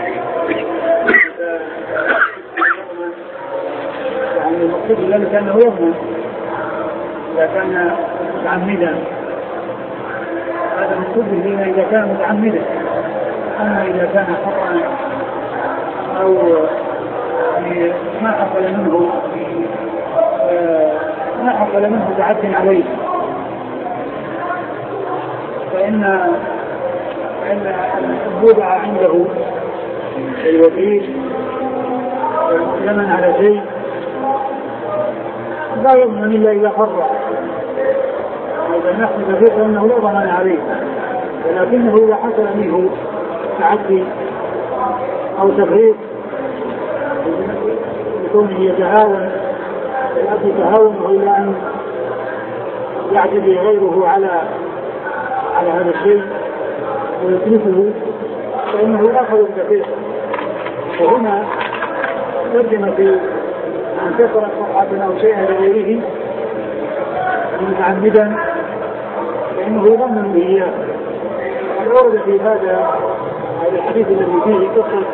[SPEAKER 2] يعني المقصود ذلك أنه يضمن إذا كان متعمدا، هذا المقصود به إذا كان متعمدا. أما إذا كان خطأ أو ما حصل منه ما حصل منه تعد عليه فإن الوضع عنده الوكيل والمؤتمن على شيء لا يضمن إلا إذا فرق، إذا نحن فيه أنه لا ضمان عليه، ولكنه إذا حصل منه تعدي أو تفريط يكون يتهاون يأتي تهاونه إلى أن يعتدي غيره على على هذا الشيء ويتركه فإنه أخذ بكثير. وهنا ترجم في أن كسر قطعة أو شيئا لغيره متعمدا فإنه يضمن به إياه. ورد في هذا هذا الحديث الذي فيه قصة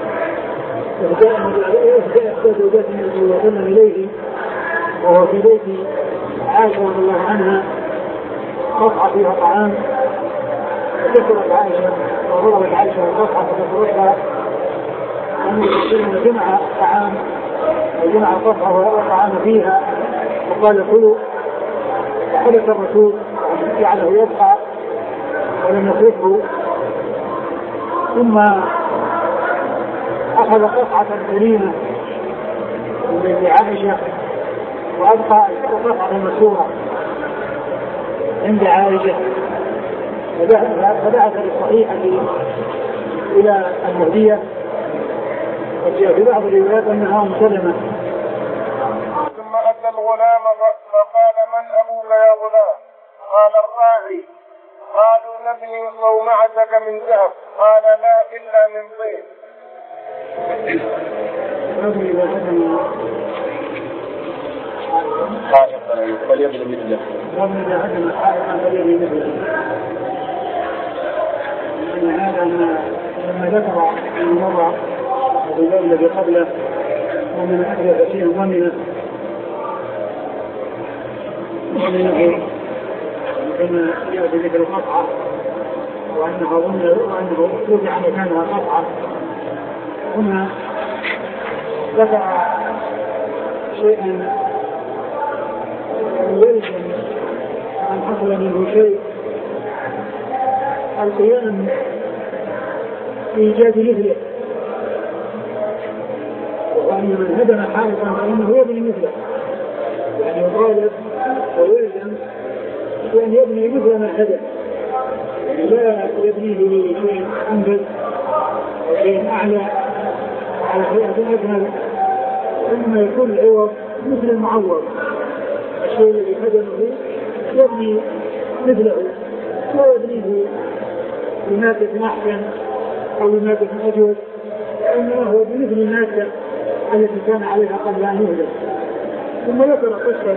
[SPEAKER 2] إحدى زوجات النبي صلى الله عليه وسلم إليه وهو في بيت عائشة رضي الله عنها قطعة فيها طعام فكسرت عائشة وضربت عائشة القطعة فكسرتها أن يكون جمع طعام وجمع قطعة وطعام فيها وقال كلوا، وحدث الرسول جعله يبقى ولم يصرفه، ثم أخذ قطعة سليمة من عائشة وأبقى قطعة مسورة عند عائشة فبعث للصحيحة إلى المهدية، وجاء في بعض الروايات أنها مسلمة.
[SPEAKER 1] ثم أتى الغلام فقال من أبوك يا غلام؟ قال الراعي. قالوا نبني صومعتك من ذهب قال لا إلا من طين.
[SPEAKER 2] حائطا فليبني مثله. ربنا إذا هدم حائطا فليبني مثله. يعني هذا لما ذكر المرة الرجال الذي قبله ومن أحدث فيه ضمنه ضمنه كما يأتي ذكر قطعة وأنها ضمنه وأنه وضع مكانها قطعة. هنا ذكر شيئا يلزم أن حصل منه شيء القيام بإيجاد مثله، وأن من هدم حائطا فإنه يبني مثله، يعني يطالب ويلزم بأن يبني مثل ما هدم، يعني لا يبنيه بشيء أنبذ أو شيء أعلى على شيء أجمل، إنما يكون العوض مثل المعوض، الشيء الذي هدمه يبني مثله لا يبنيه بمادة أحسن أو بمادة أجود، إنما هو بمثل المادة التي كان عليها قبل أن يهدم. ثم ذكر قصة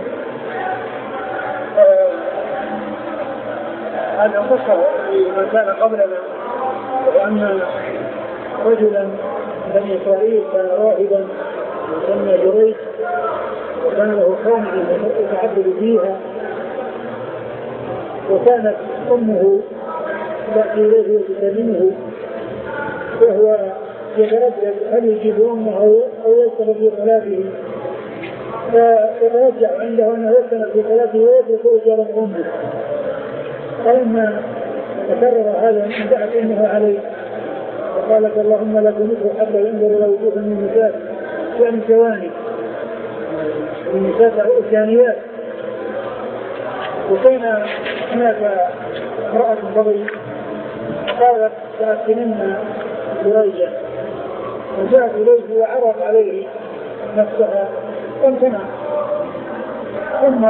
[SPEAKER 2] هذا قصة لمن كان قبلنا، وأن رجلا بني إسرائيل كان راهبا يسمى جريج، وكان له خانة يتعبد فيها، وكانت أمه تأتي إليه وتكلمه وهو يتردد هل يجيب أمه أو يسكن في صلاته، فيترجع عنده أنه يسكن في صلاته ويترك إجابة أمه. فلما تكرر هذا دعت أمه عليه وقالت اللهم لا تمته حتى ينظر إلى وجوه من النساء يعني ثواني من النساء الثانيات. وكان هناك امرأة بغي قالت سأسكنن جريجا، وجاءت إليه وعرض عليه نفسها وامتنع، ثم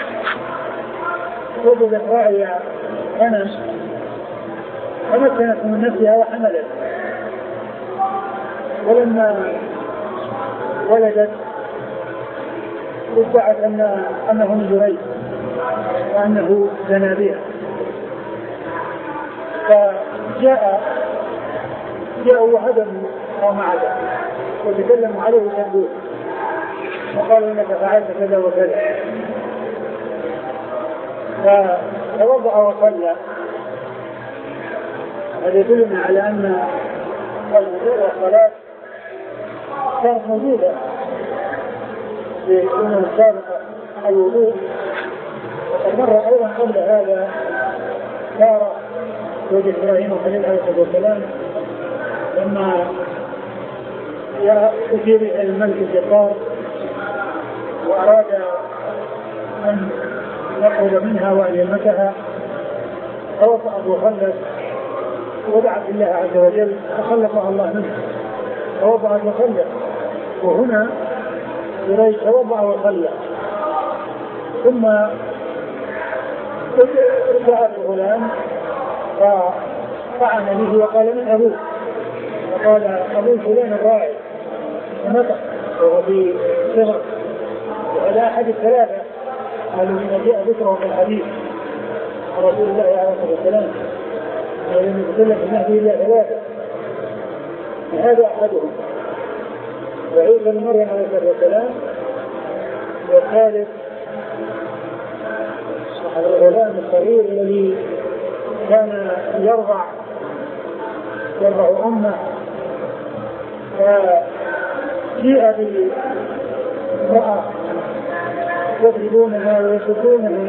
[SPEAKER 2] وجدت راعية غنم تمكنت من نفسها وحملت، ولما ولدت ادعت أن أنه من جريج وأنه زنى بها. فجاء جاءوا وهدموا صومعته وتكلموا عليه وسبوه وقالوا انك فعلت كذا وكذا، فتوضأ وصلى. هذا يدلنا على ان الوضوء والصلاة كانت موجودة في الأمم السابقة الوضوء. وقد مر أيضا قبل هذا دار زوج إبراهيم خليل عليه الصلاة والسلام لما أتي به الملك الجبار وأراد أن يقرب منها وأن يمسها، فوضعت وخلت ودعت الله عز وجل فخلقها الله منه، فوضعت وخلت. وهنا جريج توضأ وخلى، ثم رجع الغلام فطعن به وقال من أبوه؟ فقال أبوه فلان الراعي، ونطق وهو في صغر. وهذا أحد الثلاثة الذين جاء ذكرهم في الحديث عن رسول الله عليه الصلاة والسلام ولم يتكلم في المهدي إلا ثلاثة، وهذا أحدهم. وعيسى بن مريم عليه الصلاة والسلام، والثالث الغلام الصغير الذي كان يرضع يرضع أمه، فجيء بامرأة يضربونها ويسكونها،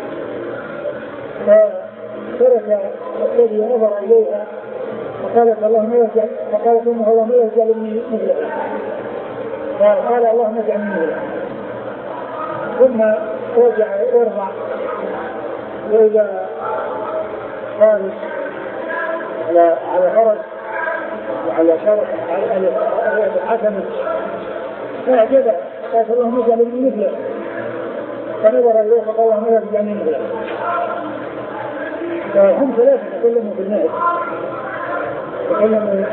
[SPEAKER 2] فترك الذي نظر إليها فقالت اللهم يرجع، فقالت أمه اللهم يرجع لي مثلها، فقال اللهم ارجع مني مثلها. ثم رجع يرضع، وإذا خارج على على فرج وعلى شرط على حكمه فأعجبه، قال اللهم ارجع لي مثلها، فنظر إليه فقال اللهم ارجع مني مثلها. فهم ثلاثة تكلموا في النهي تكلموا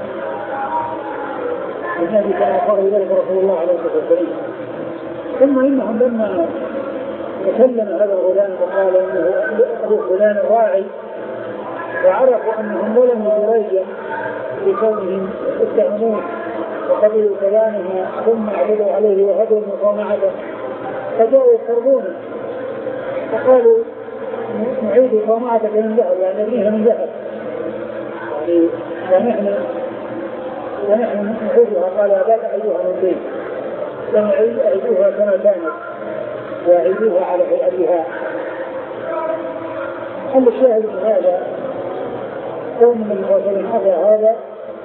[SPEAKER 2] في النهي كما قال ذلك رسول الله عليه الصلاة والسلام. ثم إنهم لما تكلم هذا الغلام وقال إنه أبو فلان راعي وعرفوا أنهم ظلموا جريجا بكونهم اتهموه وقبلوا كلامه ثم اعتدوا عليه وهدوا مصانعته فجاءوا يقربونه فقالوا نعيد صناعتك من ذهب يعني نبنيها من ذهب يعني ونحن ونحن نعيدها. قال أباك أيها البيت أعيدوها كما كانت وأعيدوها على هيئتها. حل الشاهد من هذا قوم من الرسول حظى هذا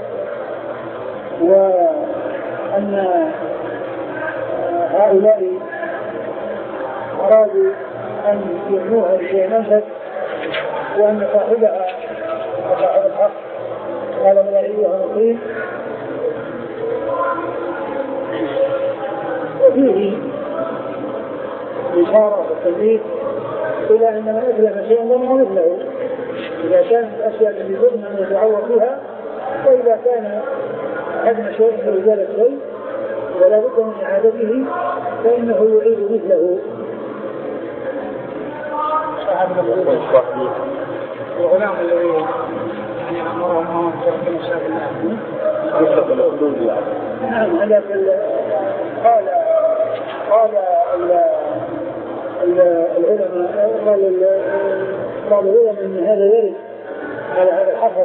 [SPEAKER 2] وأن هؤلاء أرادوا أن يبنوها بشيء منفذ وأن صاحبها وصاحب الحق قال لا أيها نقيم. وفيه إشارة وتنبيه إلى أن من أسلم شيئا ضمن مثله إذا كانت الأشياء التي ضمن أن يتعوض بها وإذا كان حجم شيء فإزالة شيء ولا بد من إعادته فإنه يعيد مثله. الغلام الذي يعني أمرهم أن يشاف الله نعم هذا قال قال العلماء قال بعض العلماء ان هذا يرد على هذا الحفر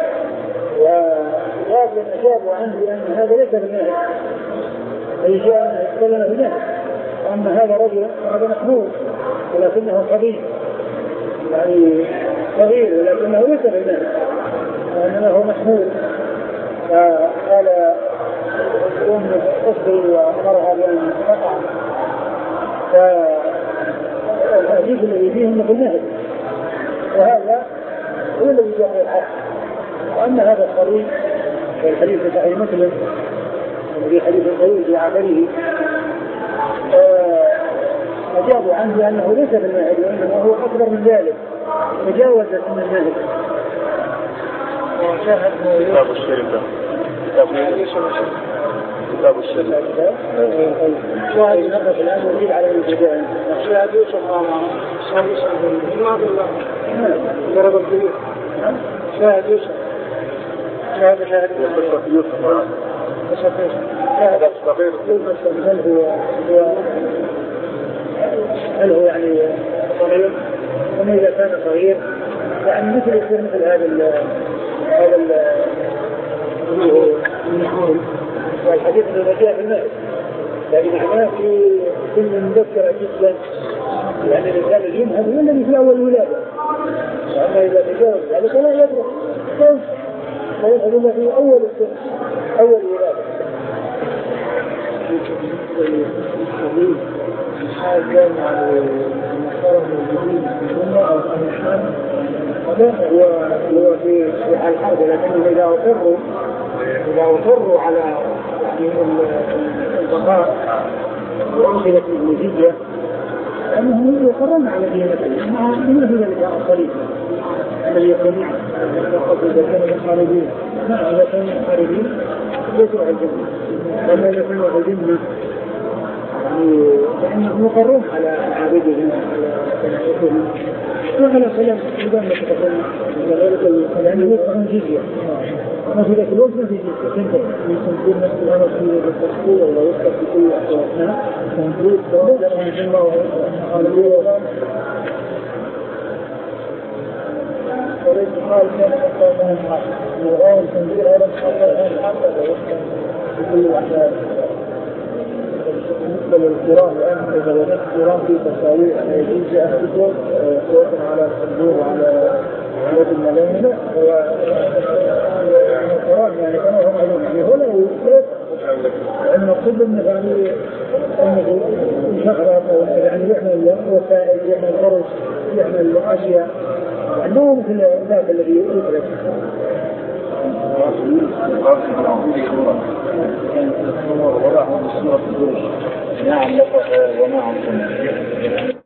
[SPEAKER 2] وقال ان اجابوا عنه بان هذا ليس بالنهي اي جاء ان يتكلم بالنهي واما هذا رجل هذا محمول ولكنه صغير يعني صغير ولكنه ليس بالنهي وانما هو محمول. فقال أم أصبري وأمرها بأن تقع فالحديث الذي فيه مثل النهي وهذا هو الذي جاء الحق. وأما هذا الصريح والحديث في صحيح مسلم وفي حديث طويل في آخره أجابوا عنه بأنه ليس بالنهي وإنما هو أكبر من ذلك تجاوز من النهي. وشاهد كتاب الشركة كتاب الشركة شاهد نقف الآن وجيب على الانتجاء شاهد يوسف شاهد يوسف ما بالله ضرب الكبير شاهد يوسف شاهد شاهد يوسف شاهد الصغير هل هو هل هو يعني صغير وما إذا كان صغير يعني مثل يصير مثل هذا هذا المحمول والحديث الذي جاء في المهد لكن احنا في سن مبكرة جدا يعني الإنسان اليمهد هو الذي في أول ولادة وأما إذا تجاوز ذلك لا يدرك كيف فيدخل إلا في أول السن أول ولادة. الحاجة مع المحترم الجديد هو هو في الحرب لكنه إذا أصروا إذا أصروا على البقاء وأمثلة الوزية أنهم يقرون على دينتهم مع من في ذلك الصليب الذي يكون يقصد إذا كانوا خارجين ما إذا كانوا خارجين ليسوا على الجنة وما إذا كانوا على الجنة فإنهم يقرون على عابدهم على تنعيشهم وعلى سلام إذا ما تقدم لأنه يدفعون جزية ما في ذلك الوقت ما في جزية تنتهي يمكن نفس الأمر في التشكيل ولا يفتح في كل أحوالنا تنبريد سواء لأنه الله وعلى وليس قال كان مقامهم وغاية تنبير أولا حتى حتى ويفتح في كل الأحوال. بالنسبة للقرآن الآن إذا وجدت القرآن في تساوي يجوز أن تكون قوة على الصدور وعلى يد الملايين هو القرآن يعني كما هو معلوم يعني هو لا يوجد لأن المقصود أنه يعني أنه شغرة يعني يحمل وسائل يحمل فرش يحمل أشياء عنده مثل ذاك الذي يدرك نعم لقد ونعم